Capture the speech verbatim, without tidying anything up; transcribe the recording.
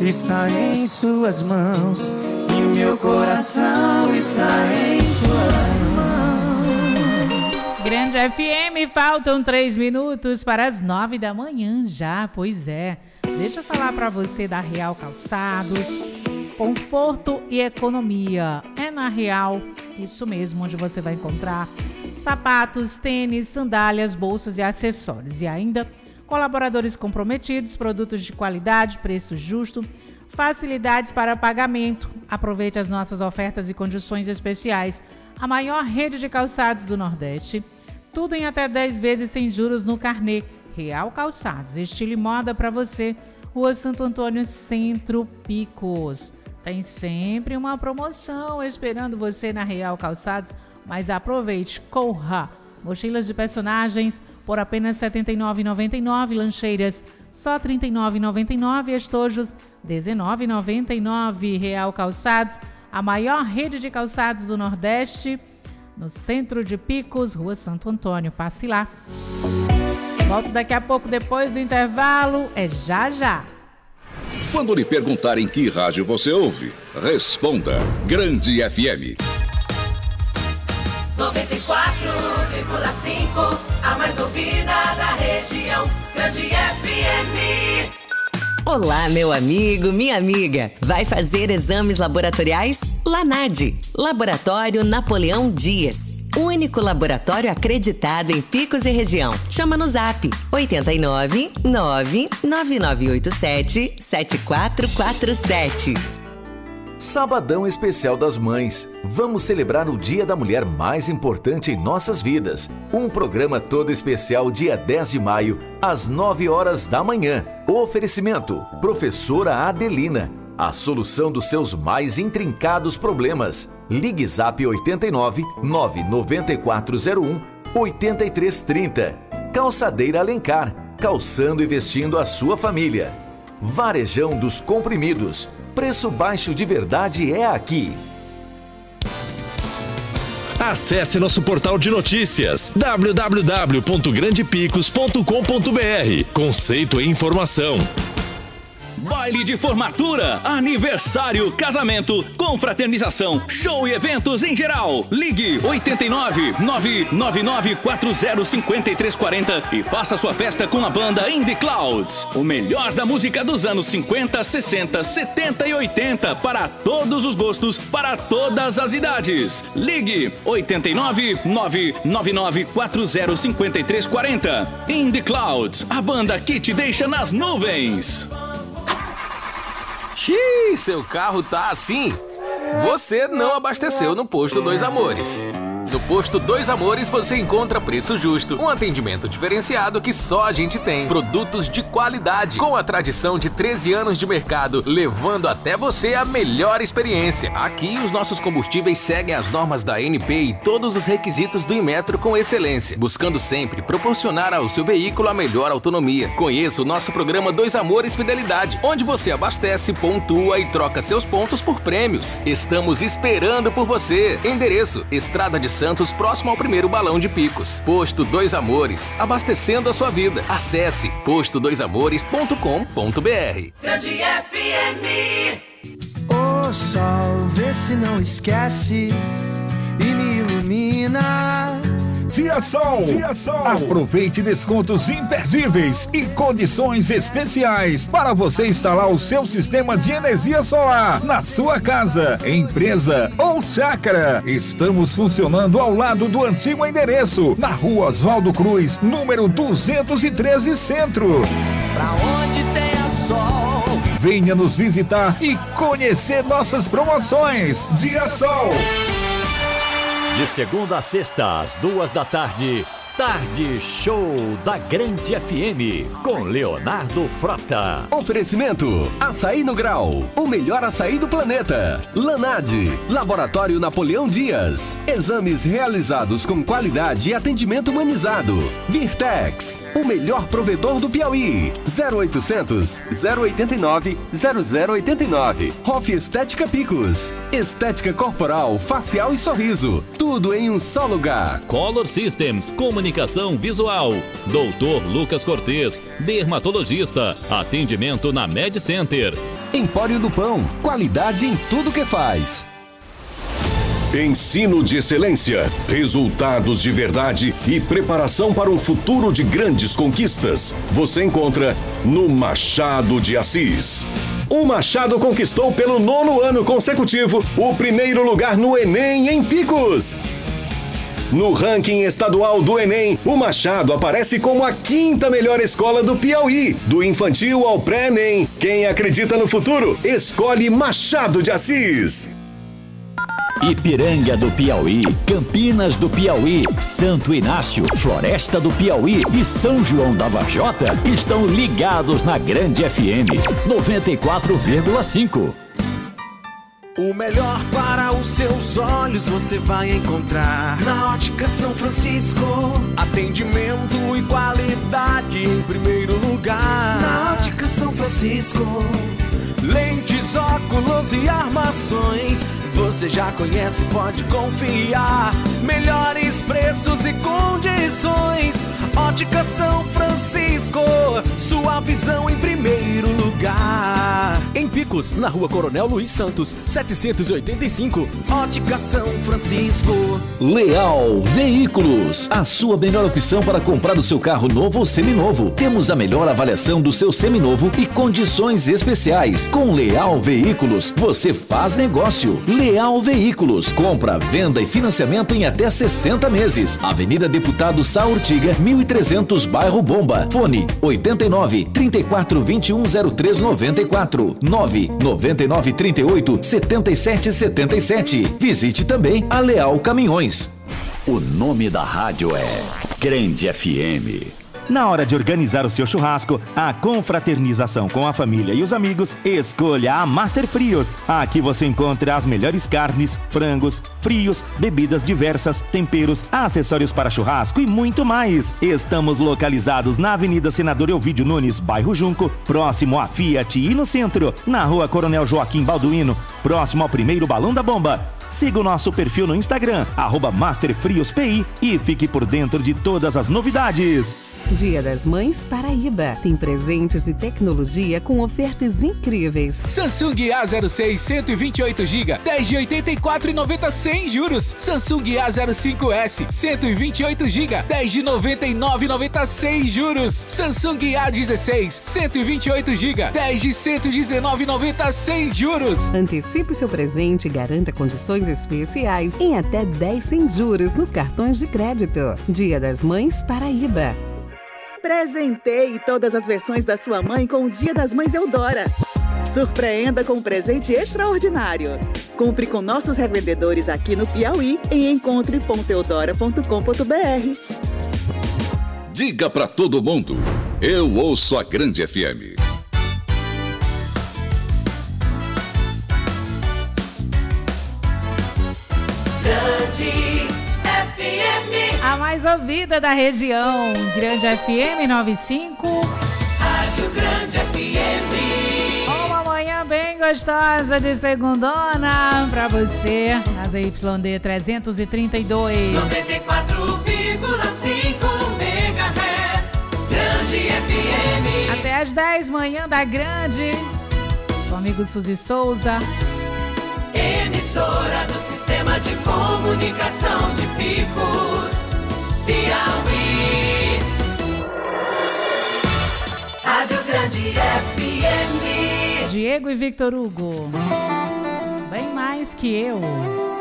está em suas mãos, e o meu coração está em suas mãos. Grande F M, faltam três minutos para as nove da manhã já, pois é. Deixa eu falar para você da Real Calçados. Conforto e economia. É na Real, isso mesmo, onde você vai encontrar sapatos, tênis, sandálias, bolsas e acessórios. E ainda colaboradores comprometidos, produtos de qualidade, preço justo, facilidades para pagamento. Aproveite as nossas ofertas e condições especiais. A maior rede de calçados do Nordeste. Tudo em até dez vezes sem juros no carnê. Real Calçados, estilo e moda para você. Rua Santo Antônio, Centro, Picos. Tem sempre uma promoção esperando você na Real Calçados, mas aproveite, corra! Mochilas de personagens por apenas setenta e nove reais e noventa e nove centavos, lancheiras só trinta e nove reais e noventa e nove centavos, estojos dezenove reais e noventa e nove centavos. Real Calçados, a maior rede de calçados do Nordeste, no Centro de Picos, Rua Santo Antônio. Passe lá. Volto daqui a pouco, depois do intervalo, é já já. Quando lhe perguntarem que rádio você ouve, responda Grande F M. noventa e quatro vírgula cinco, a mais ouvida da região. Grande F M. Olá, meu amigo, minha amiga. Vai fazer exames laboratoriais? Lanad, Laboratório Napoleão Dias. Único laboratório acreditado em Picos e região. Chama no zap oito nove nove nove nove oito sete sete quatro quatro sete. Sabadão Especial das Mães. Vamos celebrar o dia da mulher mais importante em nossas vidas. Um programa todo especial dia dez de maio, às nove horas da manhã. Oferecimento: Professora Adelina. A solução dos seus mais intrincados problemas. Ligue Zap oito nove nove nove quatro zero um oito três três zero. Calçadeira Alencar. Calçando e vestindo a sua família. Varejão dos Comprimidos. Preço baixo de verdade é aqui. Acesse nosso portal de notícias w w w ponto grande picos ponto com ponto b r. Conceito e informação. Baile de formatura, aniversário, casamento, confraternização, show e eventos em geral. Ligue oito nove nove nove nove quatro zero cinco três quatro zero e faça sua festa com a banda In The Clouds. O melhor da música dos anos cinquenta, sessenta, setenta e oitenta para todos os gostos, para todas as idades. Ligue oito nove nove nove nove quatro zero cinco três quatro zero. In The Clouds, a banda que te deixa nas nuvens. Xiii, seu carro tá assim? Você não abasteceu no Posto Dois Amores. No Posto Dois Amores você encontra preço justo, um atendimento diferenciado que só a gente tem, produtos de qualidade, com a tradição de treze anos de mercado, levando até você a melhor experiência. Aqui os nossos combustíveis seguem as normas da A N P e todos os requisitos do Inmetro com excelência, buscando sempre proporcionar ao seu veículo a melhor autonomia. Conheça o nosso programa Dois Amores Fidelidade, onde você abastece, pontua e troca seus pontos por prêmios. Estamos esperando por você. Endereço: Estrada de Santos, próximo ao primeiro balão de Picos. Posto Dois Amores, abastecendo a sua vida. Acesse posto dois amores ponto com ponto b r. Grande F M. O sol, vê se não esquece e me ilumina. Dia Sol. Dia Sol. Aproveite descontos imperdíveis e condições especiais para você instalar o seu sistema de energia solar na sua casa, empresa ou chácara. Estamos funcionando ao lado do antigo endereço, na Rua Oswaldo Cruz, número duzentos e treze, Centro. Pra onde tem a sol. Venha nos visitar e conhecer nossas promoções. Dia Sol. De segunda a sexta, às duas da tarde, Tarde Show da Grande F M, com Leonardo Frota. Oferecimento: Açaí no Grau, o melhor açaí do planeta. Lanad, Laboratório Napoleão Dias. Exames realizados com qualidade e atendimento humanizado. Virtex, o melhor provedor do Piauí. zero oitocentos, zero oitenta e nove, zero zero oitenta e nove. Hoff Estética Picos. Estética corporal, facial e sorriso. Tudo em um só lugar. Color Systems, comunicação comunicação visual. doutor Lucas Cortez, dermatologista. Atendimento na Med Center. Empório do Pão, qualidade em tudo que faz. Ensino de excelência, resultados de verdade e preparação para um futuro de grandes conquistas. Você encontra no Machado de Assis. O Machado conquistou pelo nono ano consecutivo o primeiro lugar no Enem em Picos. No ranking estadual do Enem, o Machado aparece como a quinta melhor escola do Piauí, do infantil ao pré-Enem. Quem acredita no futuro, escolhe Machado de Assis. Ipiranga do Piauí, Campinas do Piauí, Santo Inácio, Floresta do Piauí e São João da Varjota estão ligados na Grande F M noventa e quatro vírgula cinco. O melhor para os seus olhos você vai encontrar na Ótica São Francisco. Atendimento e qualidade em primeiro lugar. Na Ótica São Francisco. Lentes, óculos e armações você já conhece, pode confiar. Melhores preços e condições. Ótica São Francisco, sua visão em primeiro lugar. Em Picos, na Rua Coronel Luiz Santos, setecentos e oitenta e cinco. Ótica São Francisco. Leal Veículos, a sua melhor opção para comprar o seu carro novo ou seminovo. Temos a melhor avaliação do seu seminovo e condições especiais. Com Leal Veículos, você faz negócio. Leal Veículos, compra, venda e financiamento em até sessenta meses. Avenida Deputado Sá Urtiga, mil e trezentos, Bairro Bomba. Fone oitenta e nove, trinta e quatro, vinte e um, zero três noventa e quatro, nove nove nove, trinta e oito, setenta e sete setenta e sete. Visite também a Leal Caminhões. O nome da rádio é Grande F M. Na hora de organizar o seu churrasco, a confraternização com a família e os amigos, escolha a Master Frios. Aqui você encontra as melhores carnes, frangos, frios, bebidas diversas, temperos, acessórios para churrasco e muito mais. Estamos localizados na Avenida Senador Elvídio Nunes, bairro Junco, próximo à Fiat e no centro, na Rua Coronel Joaquim Balduino, próximo ao primeiro Balão da Bomba. Siga o nosso perfil no Instagram, arroba MasterFriosPI, e fique por dentro de todas as novidades. Dia das Mães Paraíba. Tem presentes de tecnologia com ofertas incríveis. Samsung A zero seis, cento e vinte e oito gigas, dez de oitenta e quatro reais e noventa centavos sem juros. Samsung A zero cinco S, cento e vinte e oito gigas, dez de noventa e nove reais e noventa centavos sem juros. Samsung A dezesseis, cento e vinte e oito gigas, dez de cento e dezenove reais e noventa centavos sem juros. Antecipe seu presente e garanta condições especiais em até dez sem juros nos cartões de crédito. Dia das Mães Paraíba. Presenteie todas as versões da sua mãe com o Dia das Mães Eudora. Surpreenda com um presente extraordinário. Compre com nossos revendedores aqui no Piauí em encontre ponto eudora ponto com ponto br. Diga pra todo mundo, eu ouço a Grande F M. Grande F M. A mais ouvida da região. Grande F M noventa e cinco. Rádio Grande F M. Uma manhã bem gostosa de segundona pra você. Nas Y D trezentos e trinta e dois. noventa e quatro vírgula cinco megahertz. Grande F M. Até às dez, manhã da Grande. Com o amigo Suzy Souza. Emissora do Sistema de Comunicação de Picos, Piauí. Rádio Grande F M. Diego e Victor Hugo. Bem mais que eu.